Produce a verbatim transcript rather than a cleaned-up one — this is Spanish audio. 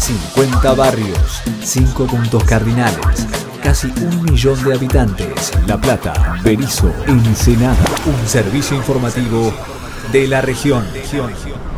cincuenta barrios, cinco puntos cardinales, casi un millón de habitantes. La Plata, Berisso, Ensenada. Un servicio informativo de la región.